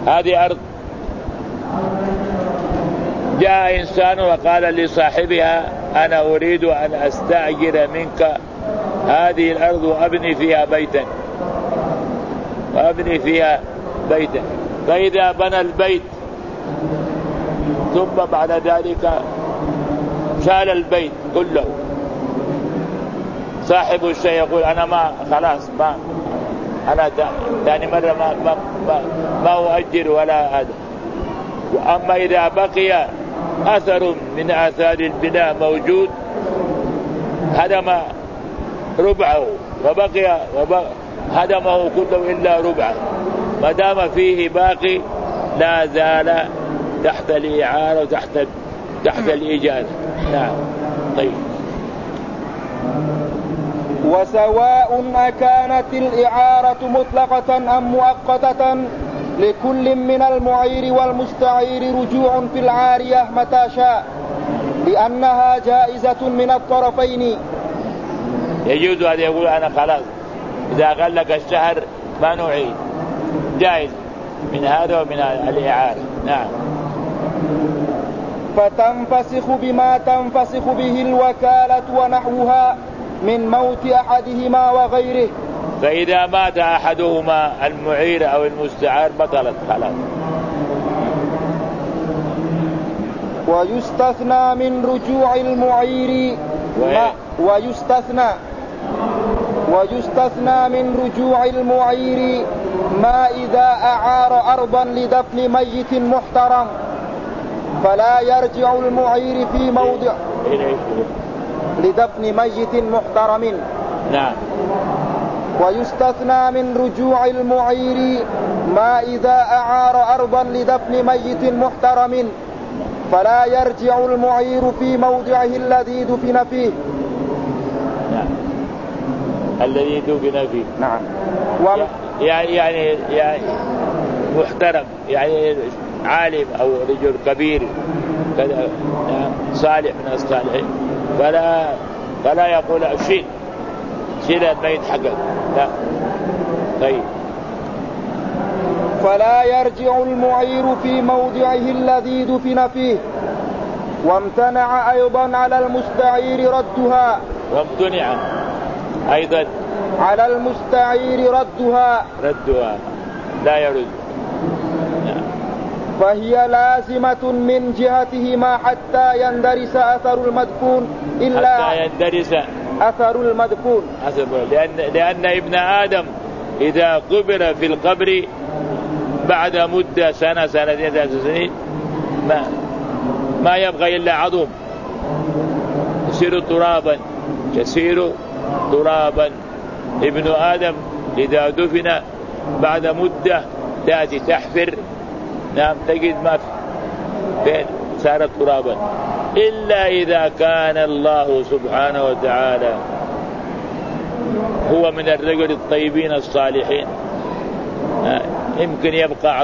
هذه أرض، جاء إنسان وقال لصاحبها أنا أريد أن أستأجر منك هذه الأرض وأبني فيها بيتا، فإذا بنى البيت ثم بعد ذلك شال البيت كله، صاحب الشيء يقول أنا خلاص أنا ثاني مرة ما أؤجر ولا هذا. وأما إذا بقي أثر من آثار البناء موجود هدم ربعه وبقي هدمه كله إلا ربعه، ما دام فيه باقي لا زال تحت الإعارة وتحت الإجازة. نعم. طيب. وسواء أكانت الإعارة مطلقة أم مؤقتة لكل من المعير والمستعير رجوع في العارية متى شاء، لأنها جائزة من الطرفين. يجوز أن يقول أنا خلاص إذا قال لك الشهر ما نعيد، جائز من هذا ومن الإعارة. نعم. فتنفسخ بما تنفسخ به الوكالة ونحوها من موت أحدهما وغيره. فإذا مات أحدهما المعير أو المستعار بطلت خلاص. ويستثنى من رجوع المعير ويستثنى من رجوع المعير ما إذا أعار أرضا لدفن ميت محترم فلا يرجع المعير في موضع لدفن ميت محترم. نعم. ويستثنى من رجوع المعير ما إذا أعار أرضا لدفن ميت محترم فلا يرجع المعير في موضعه الذي دفن فيه. نعم. الذي دفن فيه. نعم. يعني محترم، يعني عالم أو رجل كبير كذا صالح من الصالحين، فلا يقول شيل الميت حقه، لا. طيب. فلا يرجع المعير في موضعه الذي دفن فيه. وامتنع أيضا على المستعير ردها. وامتنع أيضا على المستعير ردها لا يرد. فهي لازمة من جهتهما حتى يندرس أثر المدفون حتى يندرس أثر المدفون. لأن ابن آدم إذا قبر في القبر بعد مدة سنة سنتين 3 سنين ما يبقى إلا عظم يصير ترابا. ابن آدم إذا دفن بعد مدة تأتي تحفر، نعم، تجد ما فين صارت ترابا، إلا إذا كان الله سبحانه وتعالى هو من الرجل الطيبين الصالحين يمكن يبقى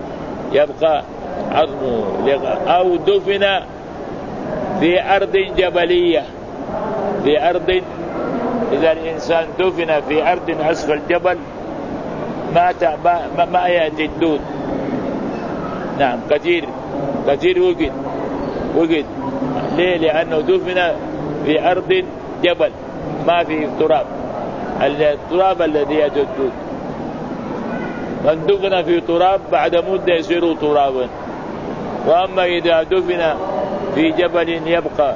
عظمه أو دفن في أرض جبلية، في أرض، إذا الإنسان دفن في أرض أسفل جبل ما يأتي الدود. نعم. كثير وجد. ليه؟ لأنه دفن في أرض جبل ما في تراب، التراب الذي يأتي الدود. من دفن في تراب بعد مدة يصير ترابا. وأما إذا دفن في جبل يبقى،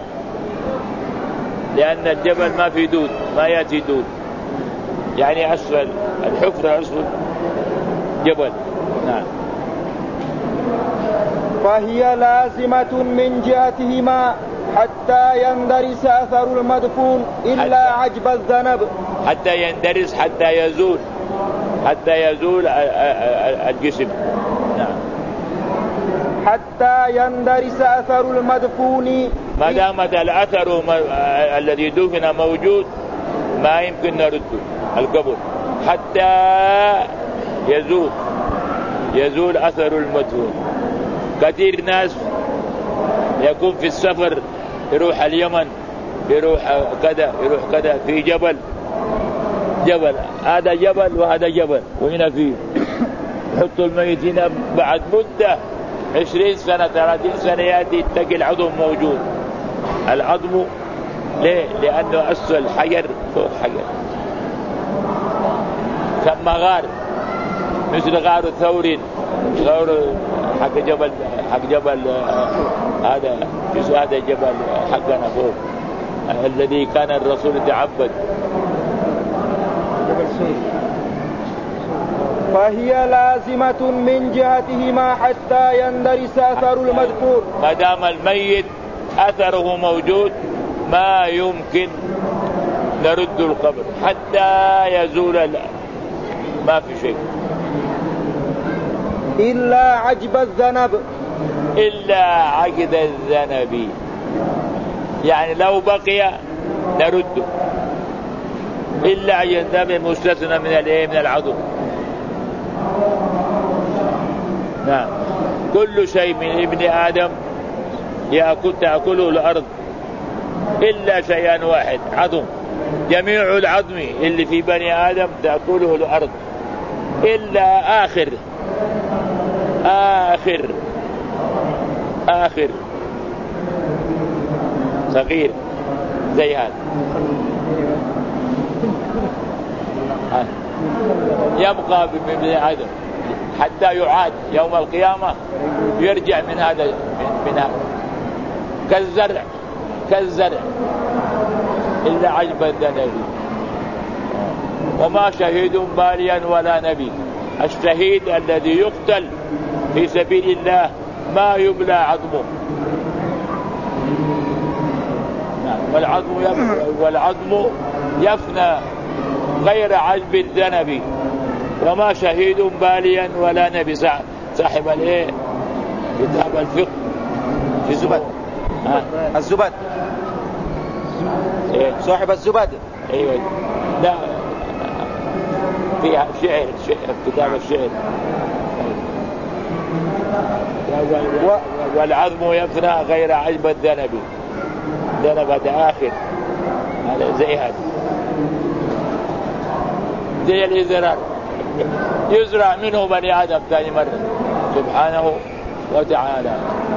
لأن الجبل ما في دود، ما يأتي دود، يعني أسفل الحفرة أسفل جبل. نعم. فهي لازمة من جهتهما حتى يندرس أثر المدفون إلا عجب الذنب. حتى يندرس، حتى يزول الجسم. نعم. حتى يندرس أثر المدفون، ما دامت الأثر الذي دفن موجود ما يمكن نرده القبر حتى يزول أثر المدفون. كثير ناس يكون في السفر يروح اليمن، يروح كذا في جبل، هذا جبل وهذا جبل وهنا فيه يحطوا الميت هنا بعد مدة 20 سنة 30 سنة يأتي تلاقي العظم موجود. العظم ليه؟ لأنه أسفل حجر فوق حجر. ثم غار مثل غار ثور، غار حق جبل هذا جزء هذا جبل حقنا فوق الذي كان الرسول يتعبد. فهي لازمة من جهتهما حتى يندرس أثر المذكور. ما دام الميت أثره موجود ما يمكن نرد القبر حتى يزول ما في شيء إلا عجب الذنب. إلا عقد الذنب، يعني لو بقي نرده. إلا عقد الذنب مستثنى من من العضو. نعم. كل شيء من ابن آدم تأكله الأرض إلا شيئا واحد، عظم. جميع العظم اللي في بني آدم تأكله الأرض إلا آخر صغير زي هذا يبقى ببني آدم حتى يعاد يوم القيامة، يرجع من هذا كالزرع إلا عجب الذنب. وما شهيد باليا ولا نبي. الشهيد الذي يقتل في سبيل الله ما يبلى عظمه. والعظم يفنى غير عجب الذنب. وما شهيد باليا ولا نبي. صاحب كتاب الفقه في الزبد. الزبد صاحب الزبد. ايوه لا فيها شعر كتاب الشعر. والعظم يفنى غير عجب الذنب. الذنب هذا آخر، هذا زي هذا زي الإزرار يزرع منه بني آدم ثاني مرة سبحانه وتعالى.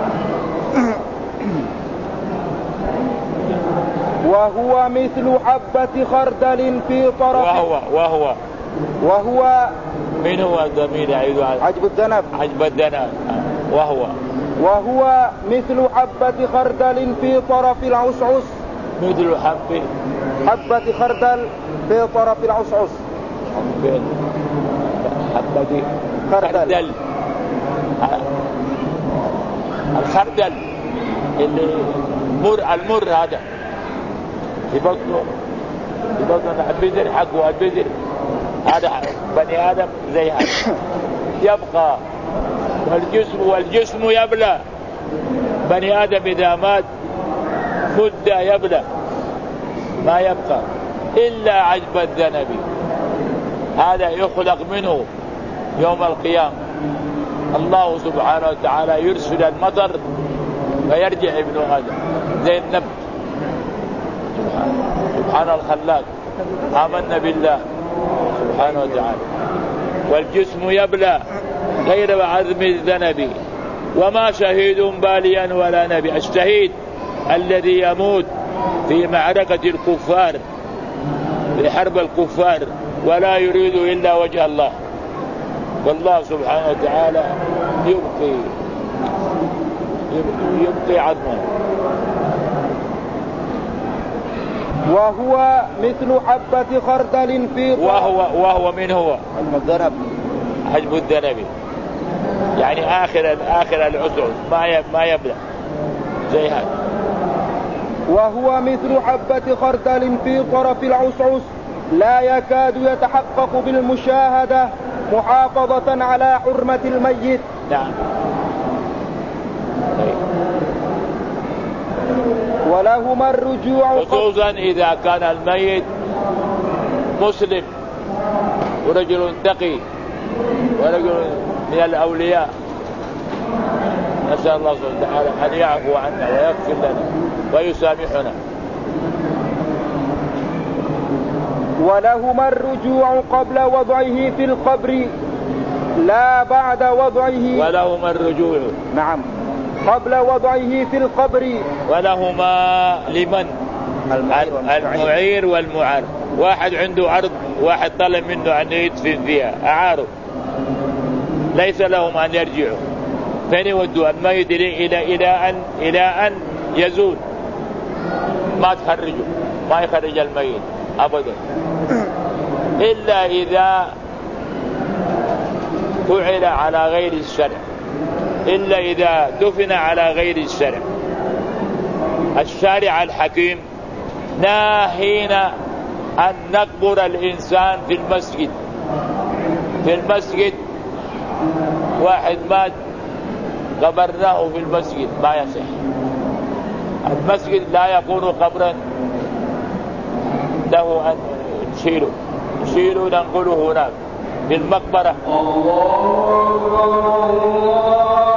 وهو مثل حبة خردل في طرف. وهو من هو الضمير يعيد عجب الذنب. وهو مثل حبة خردل في طرف العصعص. مثل حبة خردل في طرف العصعص. حبة خردل. الخردل اللي المر هذا في بطنه البذر حقه. البذر هذا بني آدم زي هذا يبقى. والجسم يبلى. بني آدم إذا مات مدة يبلى ما يبقى إلا عجب الذنب. هذا يخلق منه يوم القيامة. الله سبحانه وتعالى يرسل المطر فيرجع ابن آدم زي النبت. سبحان الخلاق. آمنا بالله سبحانه وتعالى. والجسم يبلى غير عزم الذنب. وما شهيد باليا ولا نبي. الشهيد الذي يموت في معركة الكفار في حرب الكفار ولا يريد إلا وجه الله، والله سبحانه وتعالى يبقي عظمه. وهو مثل حبة خردل في وهو من هو الذنب. حجب الذنب يعني آخر العسر ما يبلغ زي هذا. وهو مثل حبة خردل في طرف العصعص لا يكاد يتحقق بالمشاهدة محافظة على حرمة الميت. نعم. ولهما الرجوع خصوصا إذا كان الميت مسلم ورجل تقي ورجل من الأولياء. نسأل الله سبحانه وتعالى أن يعفو عنا ويغفر لنا ويسامحنا. ولهما الرجوع قبل وضعه في القبر لا بعد وضعه، ولهما الرجوع. نعم، قبل وضعه في القبر. ولهما لمن؟ المعير والمعار. واحد عنده أرض، واحد طلب منه أن يدفن فيها، أعاره، ليس لهم أن يرجعوا. فين يودوا الميت؟ إلى أن يزول، ما تخرجوا، ما يخرج الميت أبدا، إلا إذا فعل على غير الشرع، إلا إذا دفن على غير الشرع. الشارع الحكيم ناهينا أن نقبر الإنسان في المسجد. في المسجد واحد مات قبرناه في المسجد، ما يصح. المسجد لا يكون قبرا له أن نشيله ننقله هناك في المقبرة.